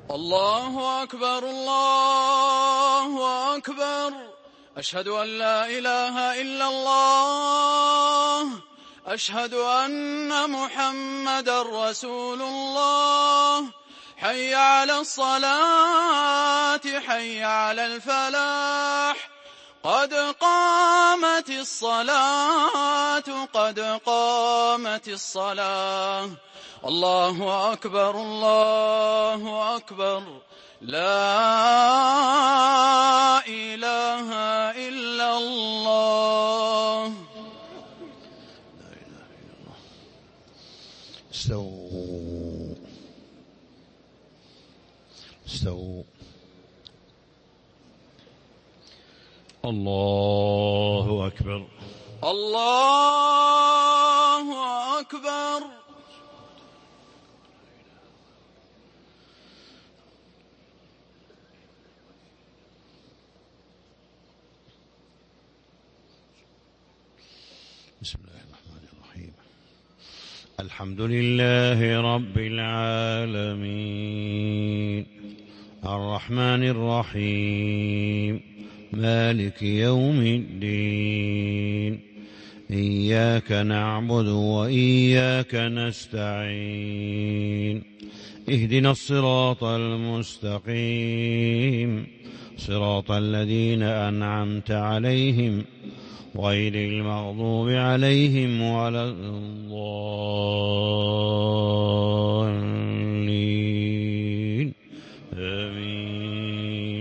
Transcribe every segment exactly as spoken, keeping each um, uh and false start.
الله أكبر الله أكبر. أشهد أن لا إله إلا الله. أشهد أن محمدا رسول الله. حي على الصلاة حي على الفلاح. قد قامت الصلاة قد قامت الصلاة. الله أكبر الله أكبر. لا إله إلا الله. لا إله إلا الله. استووا استووا. الله أكبر الله أكبر. بسم الله الرحمن الرحيم. الحمد لله رب العالمين الرحمن الرحيم مالك يوم الدين. إياك نعبد وإياك نستعين. اهدنا الصراط المستقيم صراط الذين أنعمت عليهم غير المغضوب عليهم ولا الضالين. آمين.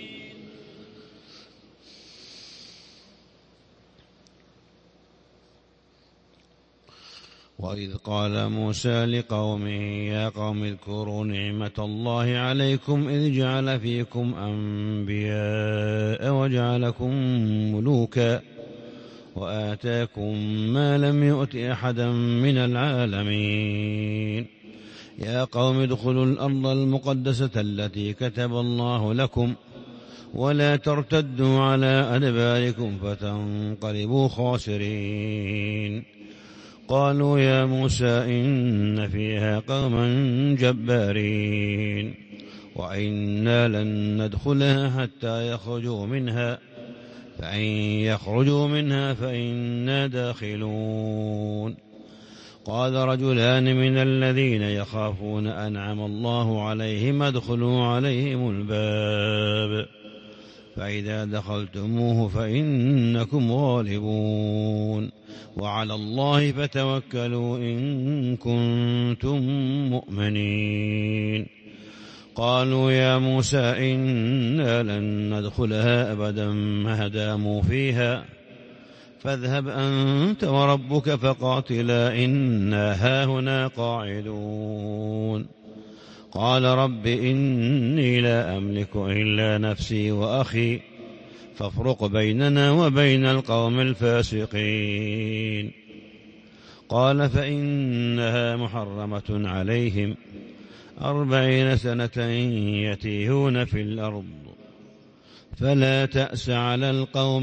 وإذ قال موسى لقومه يا قوم اذكروا نعمة الله عليكم إذ جعل فيكم أنبياء وجعلكم ملوكا وآتاكم ما لم يؤت أحدا من العالمين. يا قوم ادخلوا الأرض المقدسة التي كتب الله لكم ولا ترتدوا على أدباركم فتنقلبوا خاسرين. قالوا يا موسى إن فيها قوما جبارين وإنا لن ندخلها حتى يخرجوا منها فإن يخرجوا منها فإنا داخلون. قال رجلان من الذين يخافون أنعم الله عليهم ادخلوا عليهم الباب فإذا دخلتموه فإنكم غالبون وعلى الله فتوكلوا إن كنتم مؤمنين. قالوا يا موسى إنا لن ندخلها أبدا ما داموا فيها فاذهب أنت وربك فقاتلا إنا هاهنا قاعدون. قال رب إني لا أملك إلا نفسي وأخي فافرق بيننا وبين القوم الفاسقين. قال فإنها محرمة عليهم أربعين سنة يتيهون في الأرض فلا تأس على القوم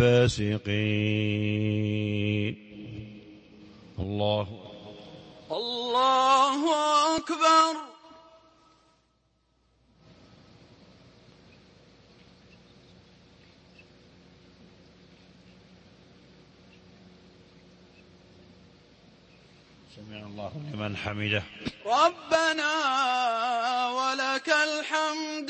الفاسقين. الله الله أكبر. سمع الله لمن حمده. ربنا ولك الحمد.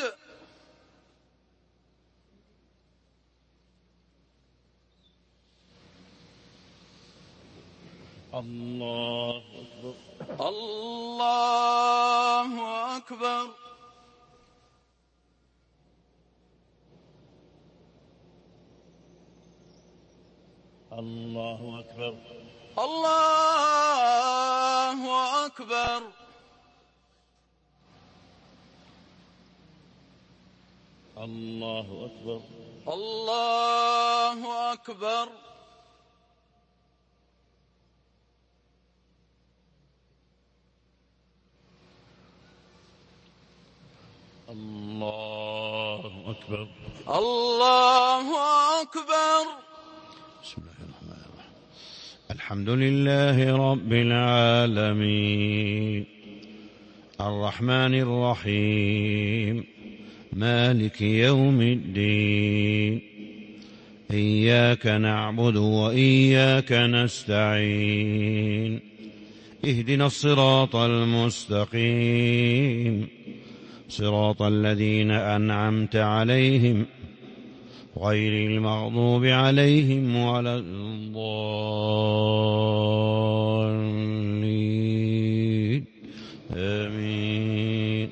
الله أكبر الله أكبر. الله أكبر الله أكبر. الله أكبر الله أكبر. الله أكبر الله أكبر. بسم الله الرحمن الرحيم. الحمد لله رب العالمين الرحمن الرحيم مالك يوم الدين إياك نعبد وإياك نستعين اهدنا الصراط المستقيم صراط الذين أنعمت عليهم غير المغضوب عليهم ولا الضالين آمين.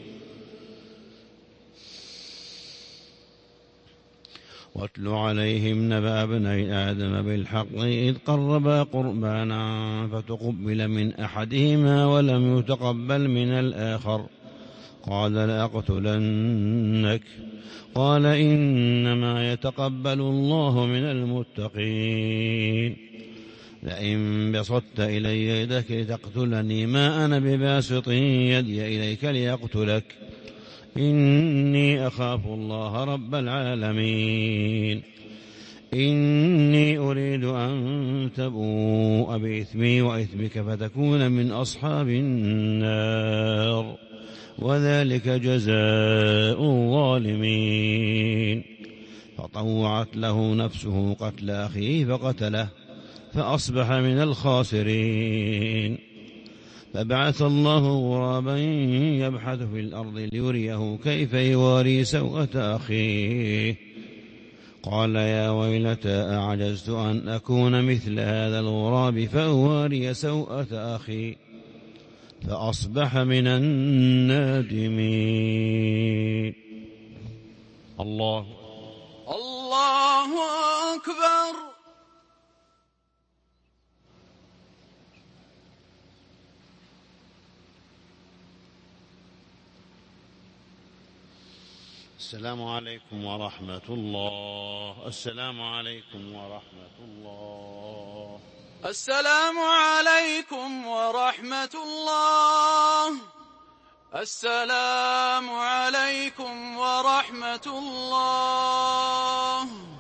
واتل عليهم نبأ ابني آدم بالحق إذ قربا قربانا فتقبل من أحدهما ولم يتقبل من الآخر قال لأقتلنك قال إنما يتقبل الله من المتقين لئن بسطت إلي يدك لتقتلني ما أنا بباسط يدي إليك ليقتلك إني أخاف الله رب العالمين إني أريد أن تبوء بإثمي وإثمك فتكون من أصحاب النار وذلك جزاء الظالمين. فطوعت له نفسه قتل أخيه فقتله فأصبح من الخاسرين. فبعث الله غرابا يبحث في الأرض ليريه كيف يواري سوءة أخيه قال يا ويلتى أعجزت أن أكون مثل هذا الغراب فأواري سوءة أخي فأصبح من النادمين. الله الله أكبر. السلام عليكم ورحمة الله. السلام عليكم ورحمة الله. السلام عليكم ورحمة الله. السلام عليكم ورحمة الله.